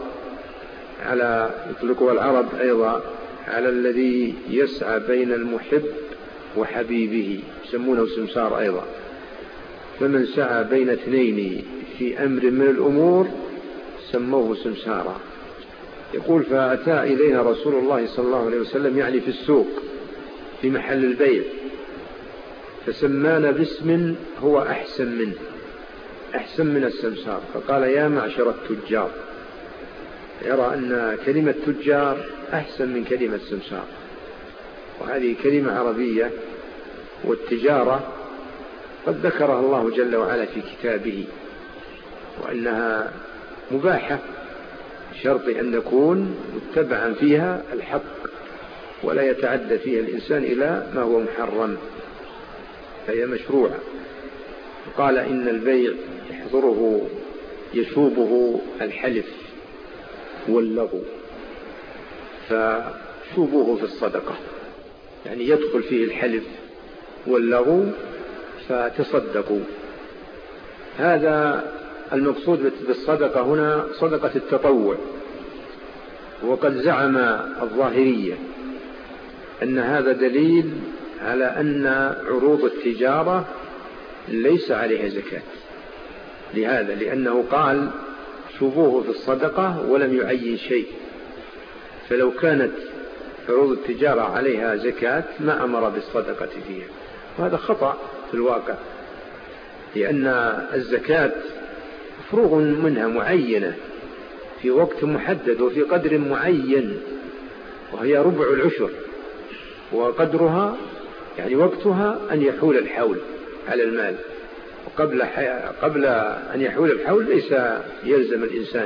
يطلقه العرب أيضا على الذي يسعى بين المحب وحبيبه، يسمونه سمسار أيضا. فمن سعى بين اثنين في أمر من الأمور سموه سمسارا. يقول فأتى إلينا رسول الله صلى الله عليه وسلم، يعني في السوق في محل البيع، فسمانا باسم هو أحسن من السمسار، فقال يا معشر التجار. يرى أن كلمة تجار أحسن من كلمة سمسار، وهذه كلمة عربية. والتجارة قد ذكرها الله جل وعلا في كتابه، وأنها مباحة شرط أن نكون متبعا فيها الحق، ولا يتعدى فيها الإنسان إلى ما هو محرم، فهي مشروعة. قال إن البيع يشوبه الحلف واللغو، فشوبوه في الصدقة، يعني يدخل فيه الحلف واللغو فتصدقوا. هذا المقصود بالصدقة هنا صدقة التطوع. وقد زعم الظاهرية أن هذا دليل على أن عروض التجارة ليس عليها زكاة، لأنه قال شوبوه في الصدقة ولم يعين شيء. فلو كانت عروض التجارة عليها زكاة ما أمر بالصدقة فيها، وهذا خطأ في الواقع، لأن الزكاة مفروغ منها معينة في وقت محدد وفي قدر معين، وهي ربع العشر، وقدرها يعني وقتها أن يحول الحول على المال، وقبل أن يحول الحول ليس يلزم الإنسان.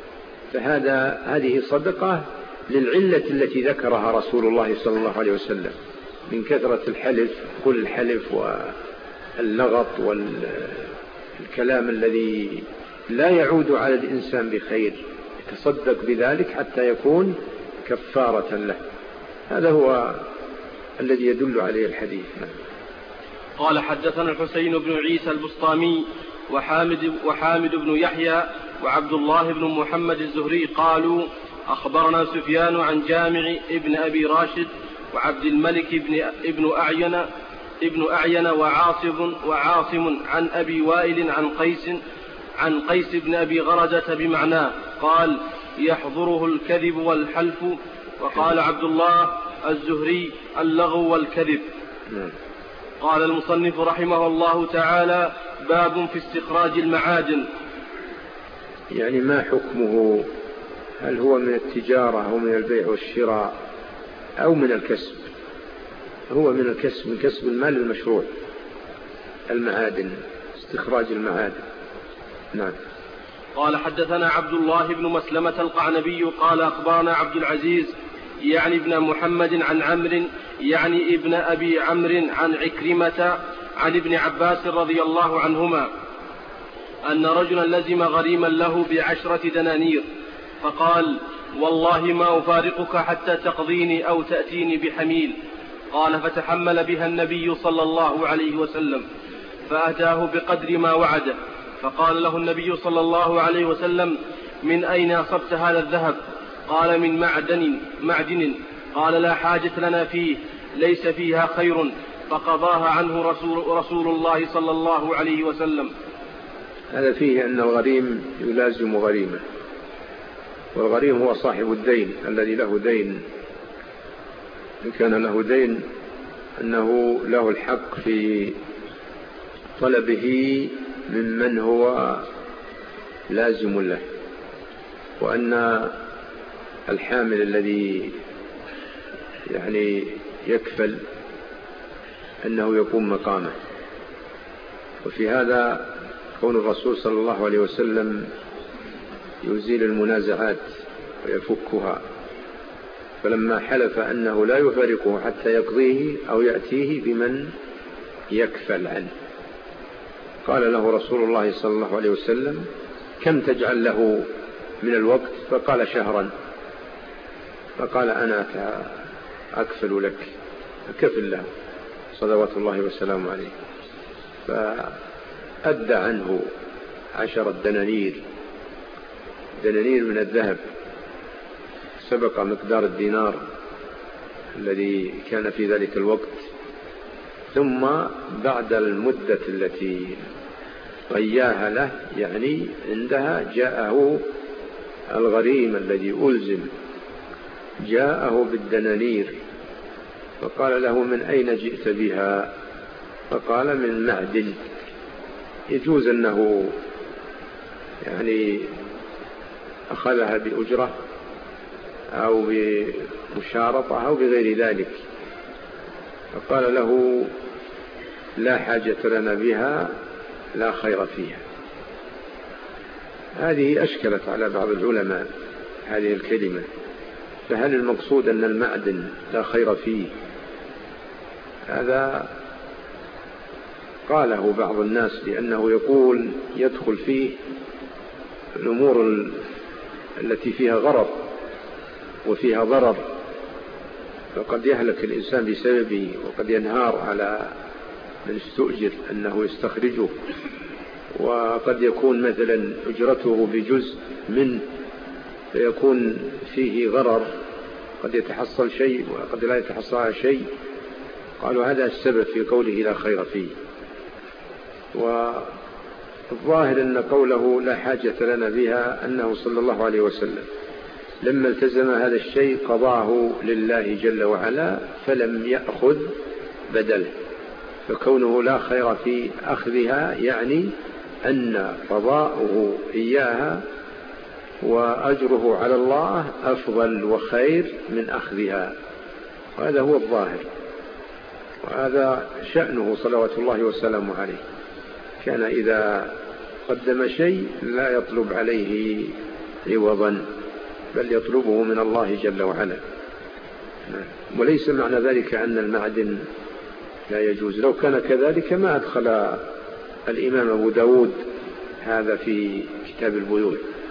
هذه صدقة للعلة التي ذكرها رسول الله صلى الله عليه وسلم من كثرة الحلف، كل الحلف واللغط والكلام الذي لا يعود على الإنسان بخير، يتصدق بذلك حتى يكون كفارة له. هذا هو الذي يدل عليه الحديث. قال حدثنا الحسين بن عيسى البسطامي وحامد بن يحيى وعبد الله بن محمد الزهري قالوا أخبرنا سفيان عن جامع ابن أبي راشد وعبد الملك ابن أعين وعاصم عن أبي وائل عن قيس بن أبي غرزة بمعناه قال يحضره الكذب والحلف. وقال عبد الله الزهري اللغو والكذب. قال المصنف رحمه الله تعالى باب في استخراج المعادن. يعني ما حكمه؟ هل هو من التجارة أو من البيع والشراء أو من الكسب؟ هو من الكسب، من كسب المال المشروع، المعادن، استخراج المعادن. نعم. قال حدثنا عبد الله بن مسلمة القعنبي قال أخبرنا عبد العزيز يعني ابن محمد عن عمرو يعني ابن أبي عمرو عن عكرمة عن ابن عباس رضي الله عنهما أن رجلا لزم غريما له ب10 دنانير فقال والله ما أفارقك حتى تقضيني أو تأتيني بحميل. قال فتحمل بها النبي صلى الله عليه وسلم فأتاه بقدر ما وعده، فقال له النبي صلى الله عليه وسلم من أين أصبت هذا الذهب؟ قال من معدن. قال لا حاجة لنا فيه، ليس فيها خير. فقضاها عنه رسول الله صلى الله عليه وسلم. هذا فيه أن الغريم يلازم غريمه، والغريم هو صاحب الدين الذي له دين، إن كان له دين أنه له الحق في طلبه ممن هو لازم له، وأن الحامل الذي يعني يكفل أنه يقوم مقامه. وفي هذا كون الرسول صلى الله عليه وسلم يزيل المنازعات ويفكها، فلما حلف أنه لا يفارقه حتى يقضيه أو يأتيه بمن يكفل عنه، قال له رسول الله صلى الله عليه وسلم: كم تجعل له من الوقت؟ فقال: شهرا. فقال: أنا أكفل لك، أكفل له صلوات الله وسلامه عليه. فأدى عنه 10 دنانير من الذهب، سبق مقدار الدينار الذي كان في ذلك الوقت. ثم بعد المدة التي غياها له، يعني عندها، جاءه الغريم الذي ألزم، جاءه بالدنانير، فقال له: من أين جئت بها؟ فقال: من معدن. يجوز أنه يعني أخذها بأجرة أو بمشارطة أو بغير ذلك. فقال له: لا حاجة لنا بها، لا خير فيها. هذه أشكلت على بعض العلماء هذه الكلمة، فهل المقصود أن المعدن لا خير فيه؟ هذا قاله بعض الناس لأنه يقول يدخل فيه الأمور التي فيها غرر وفيها ضرر، فقد يهلك الإنسان بسببه، وقد ينهار على من استؤجر أنه يستخرجه، وقد يكون مثلا أجرته بجزء منه فيكون فيه غرر، قد يتحصل شيء وقد لا يتحصل شيء. قالوا هذا السبب في قوله لا خير فيه. والظاهر أن قوله لا حاجة لنا بها أنه صلى الله عليه وسلم لما التزم هذا الشيء قضاه لله جل وعلا، فلم يأخذ بدله. فكونه لا خير في أخذها يعني أن قضاؤه إياها وأجره على الله أفضل وخير من أخذها، وهذا هو الظاهر، وهذا شأنه صلوات الله وسلامه عليه. كان إذا قدم شيء لا يطلب عليه عوضا، بل يطلبه من الله جل وعلا. وليس معنى ذلك أن المعدن لا يجوز، لو كان كذلك ما أدخل الإمام أبو داود هذا في كتاب البيوع،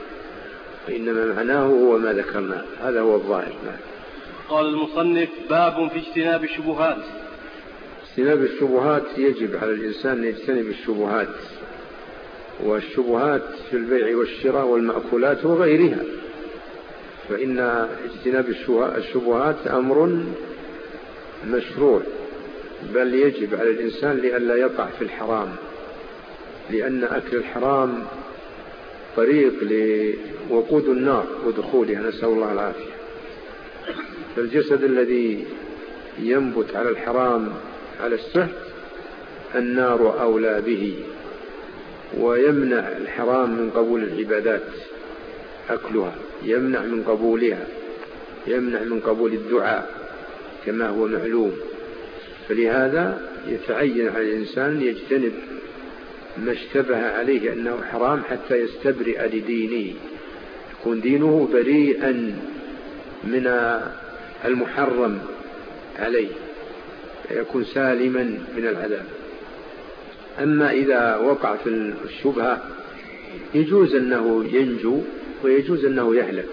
وإنما معناه هو ما ذكرنا، هذا هو الظاهر. قال المصنف: باب في اجتناب الشبهات. اجتناب الشبهات، يجب على الإنسان أن يجتنب الشبهات، والشبهات في البيع والشراء والمأكولات وغيرها، فإن اجتناب الشبهات أمر مشروع، بل يجب على الإنسان لئلا يقع في الحرام، لأن أكل الحرام طريق لوقود النار ودخولها، نسأل الله العافية. فالجسد الذي ينبت على الحرام على السهل النار أولى به، ويمنع الحرام من قبول العبادات، أكلها يمنع من قبولها، يمنع من قبول الدعاء كما هو معلوم. فلهذا يتعين على الإنسان يجتنب ما اشتبه عليه أنه حرام حتى يستبرئ لدينه، يكون دينه بريئا من المحرم عليه، يكون سالما من العذاب. أما إذا وقع في الشبهة يجوز أنه ينجو ويجوز أنه يهلك،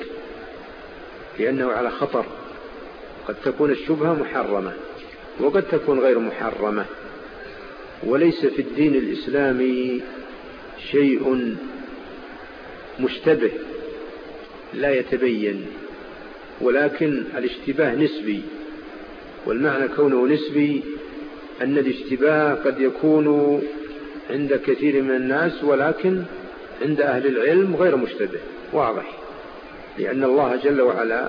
لأنه على خطر. قد تكون الشبهة محرمة وقد تكون غير محرمة، وليس في الدين الإسلامي شيء مشتبه لا يتبين، ولكن الاشتباه نسبي. والمعنى كونه نسبي أن الاشتباه قد يكون عند كثير من الناس، ولكن عند أهل العلم غير مشتبه واضح. لأن الله جل وعلا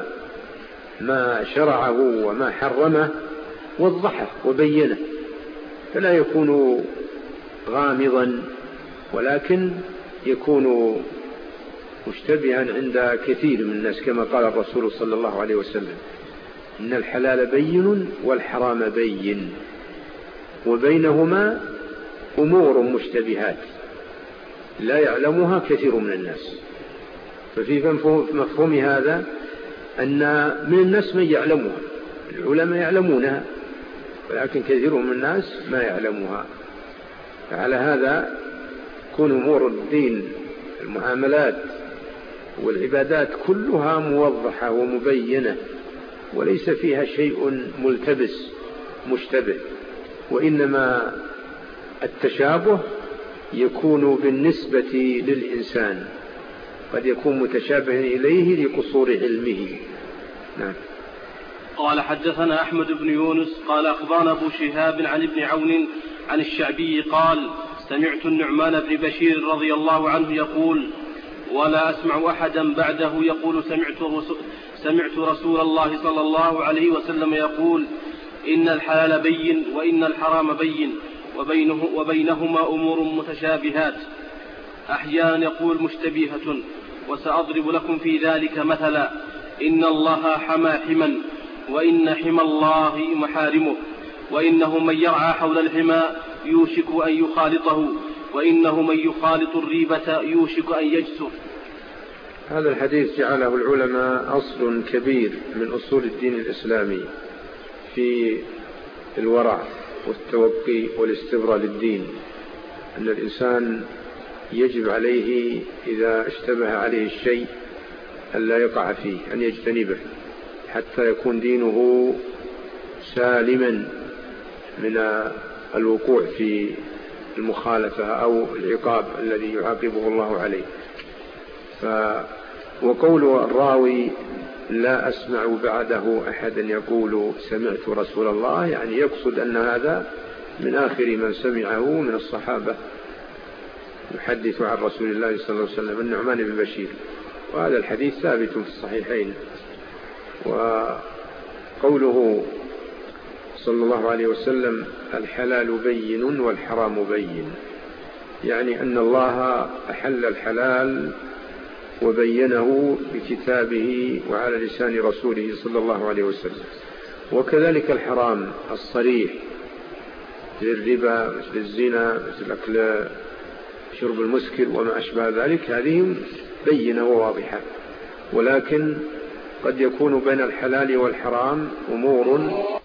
ما شرعه وما حرمه وضحه وبينه، فلا يكون غامضا، ولكن يكون مشتبها عند كثير من الناس، كما قال الرسول صلى الله عليه وسلم: إن الحلال بين والحرام بين وبينهما أمور مشتبهات لا يعلمها كثير من الناس. ففي مفهوم هذا أن من الناس من يعلمها، العلماء يعلمونها، ولكن كثير من الناس ما يعلمها. فعلى هذا تكون أمور الدين، المعاملات والعبادات كلها موضحة ومبينة، وليس فيها شيء ملتبس مشتبه، وإنما التشابه يكون بالنسبة للإنسان، قد يكون متشابها إليه لقصور علمه. نعم. قال حدثنا أحمد بن يونس قال أخبرنا أبو شهاب عن ابن عون عن الشعبي قال: سمعت النعمان بن بشير رضي الله عنه يقول: ولا أسمع أحدا بعده يقول: سمعت رسول الله صلى الله عليه وسلم يقول: إن الحلال بين وإن الحرام بين وبينهما أمور متشابهات. أحيانا يقول مشتبهة، وسأضرب لكم في ذلك مثلا: إن الله حمى حما، وإن حمى الله محارمه، وإنه من يرعى حول الحمى يوشك أن يخالطه، وإنه من يخالط الريبة يوشك أن يجسر. هذا الحديث جعله العلماء أصل كبير من أصول الدين الإسلامي في الورع والتوقي والاستبراء للدين، أن الإنسان يجب عليه إذا اشتبه عليه الشيء أن لا يقع فيه، أن يجتنبه، حتى يكون دينه سالما من الوقوع في المخالفة أو العقاب الذي يعاقبه الله عليه. وقول الراوي: لا أسمع بعده أحدا يقول سمعت رسول الله، يعني يقصد أن هذا من آخر من سمعه من الصحابة يحدث عن رسول الله صلى الله عليه وسلم، النعمان بن بشير. وهذا الحديث ثابت في الصحيحين. وقوله صلى الله عليه وسلم: الحلال بين والحرام بين، يعني أن الله أحل الحلال وبينه بكتابه وعلى لسان رسوله صلى الله عليه وسلم، وكذلك الحرام الصريح مثل الربا، مثل الزنا، مثل أكل شرب المسكر وما أشبه ذلك، هذه بينة وواضحة. ولكن قد يكون بين الحلال والحرام أمور